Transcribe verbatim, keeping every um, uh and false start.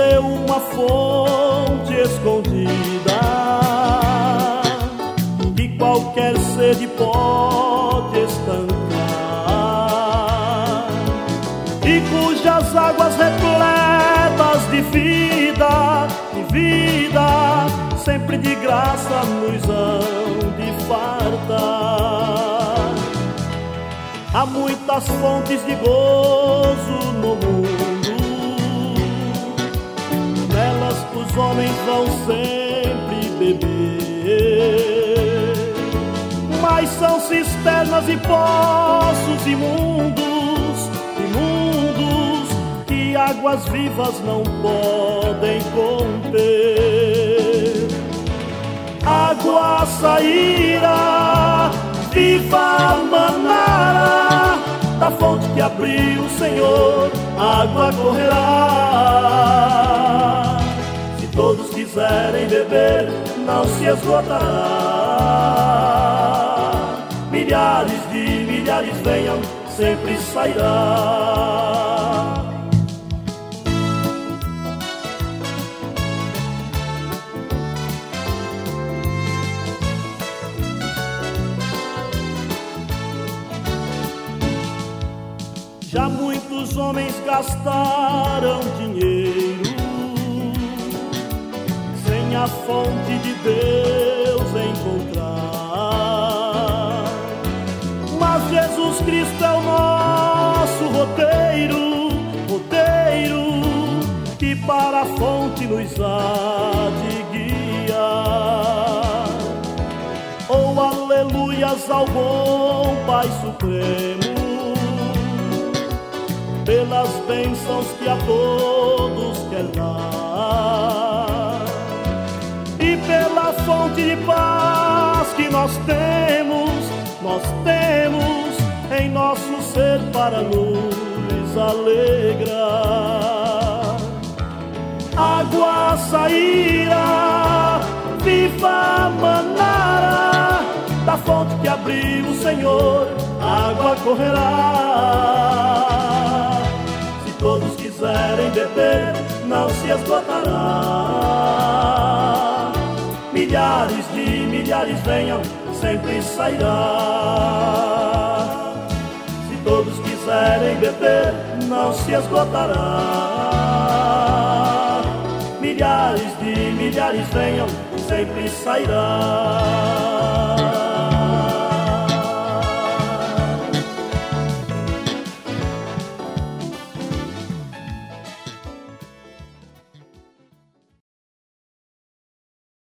deu uma fonte escondida que qualquer sede pode estancar, e cujas águas repletas de vida, de vida, sempre de graça nos hão de fartar. Há muitas fontes de gozo no mundo, nelas os homens vão sempre beber, mas são cisternas e poços imundos, imundos, que águas vivas não podem conter. Água sairá, viva manará, da fonte que abriu o Senhor, água correrá. Se todos quiserem beber, não se esgotará. Milhares de milhares venham, sempre sairá. Já muitos homens gastaram dinheiro sem a fonte de Deus encontrar, mas Jesus Cristo é o nosso roteiro, roteiro, que para a fonte nos há de guiar. Oh, aleluias ao bom Pai Supremo, pelas bênçãos que a todos quer dar, e pela fonte de paz que nós temos, nós temos em nosso ser para nos alegrar. Água sairá, viva manará, da fonte que abriu o Senhor, água correrá. Todos quiserem beber, não se esgotará. Milhares de milhares venham, sempre sairá. Se todos quiserem beber, não se esgotará. Milhares de milhares venham, sempre sairá.